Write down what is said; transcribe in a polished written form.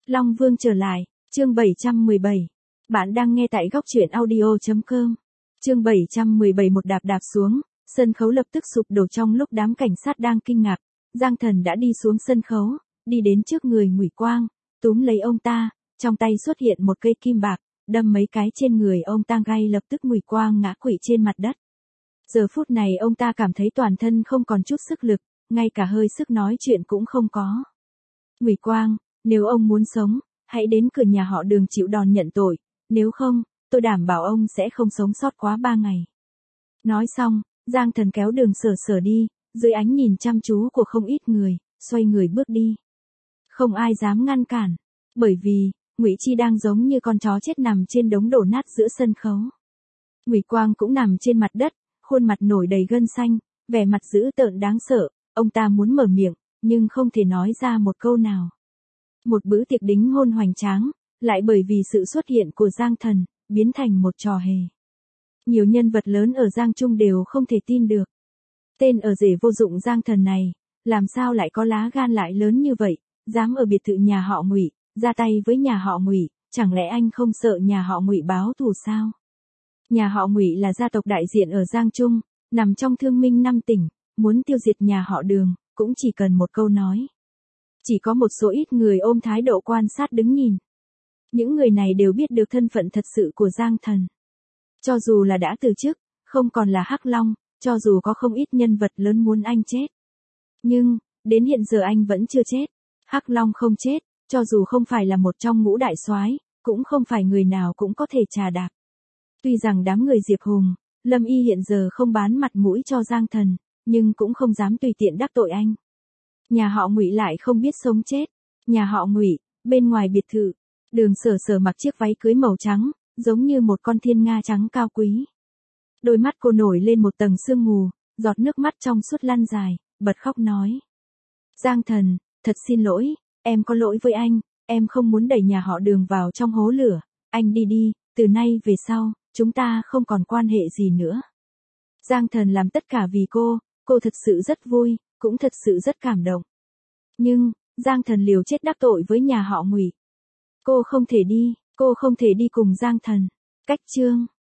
Long Vương trở lại, chương 717. Bạn đang nghe tại góc truyện audio.com. Chương 717 một đạp đạp xuống, sân khấu lập tức sụp đổ trong lúc đám cảnh sát đang kinh ngạc. Giang Thần đã đi xuống sân khấu, đi đến trước người Ngụy Quang, túm lấy ông ta, trong tay xuất hiện một cây kim bạc, đâm mấy cái trên người ông ta ngay lập tức Ngụy Quang ngã quỵ trên mặt đất. Giờ phút này ông ta cảm thấy toàn thân không còn chút sức lực, ngay cả hơi sức nói chuyện cũng không có. Ngụy Quang, nếu ông muốn sống, hãy đến cửa nhà họ Đường chịu đòn nhận tội, nếu không, tôi đảm bảo ông sẽ không sống sót quá 3 ngày. Nói xong, Giang Thần kéo Đường Sở Sở đi, dưới ánh nhìn chăm chú của không ít người, xoay người bước đi. Không ai dám ngăn cản, bởi vì, Ngụy Chi đang giống như con chó chết nằm trên đống đổ nát giữa sân khấu. Ngụy Quang cũng nằm trên mặt đất, khuôn mặt nổi đầy gân xanh, vẻ mặt dữ tợn đáng sợ, ông ta muốn mở miệng, nhưng không thể nói ra một câu nào. Một bữa tiệc đính hôn hoành tráng, lại bởi vì sự xuất hiện của Giang Thần, biến thành một trò hề. Nhiều nhân vật lớn ở Giang Trung đều không thể tin được. Tên ở rể vô dụng Giang Thần này, làm sao lại có lá gan lại lớn như vậy, dám ở biệt thự nhà họ Ngụy, ra tay với nhà họ Ngụy, chẳng lẽ anh không sợ nhà họ Ngụy báo thù sao? Nhà họ Ngụy là gia tộc đại diện ở Giang Trung, nằm trong Thương Minh 5 tỉnh, muốn tiêu diệt nhà họ Đường, cũng chỉ cần một câu nói. Chỉ có một số ít người ôm thái độ quan sát đứng nhìn. Những người này đều biết được thân phận thật sự của Giang Thần. Cho dù là đã từ chức, không còn là Hắc Long, cho dù có không ít nhân vật lớn muốn anh chết. Nhưng, đến hiện giờ anh vẫn chưa chết. Hắc Long không chết, cho dù không phải là một trong ngũ đại soái, cũng không phải người nào cũng có thể trà đạp. Tuy rằng đám người Diệp Hùng, Lâm Y hiện giờ không bán mặt mũi cho Giang Thần, nhưng cũng không dám tùy tiện đắc tội anh. Nhà họ Ngụy lại không biết sống chết. Nhà họ Ngụy, bên ngoài biệt thự, Đường Sở Sở mặc chiếc váy cưới màu trắng, giống như một con thiên nga trắng cao quý. Đôi mắt cô nổi lên một tầng sương mù, giọt nước mắt trong suốt lăn dài, bật khóc nói. Giang Thần, thật xin lỗi, em có lỗi với anh, em không muốn đẩy nhà họ Đường vào trong hố lửa, anh đi đi, từ nay về sau, chúng ta không còn quan hệ gì nữa. Giang Thần làm tất cả vì cô thật sự rất vui, cũng thật sự rất cảm động. Nhưng, Giang Thần liều chết đắc tội với nhà họ Ngụy. Cô không thể đi cùng Giang Thần. Cách chương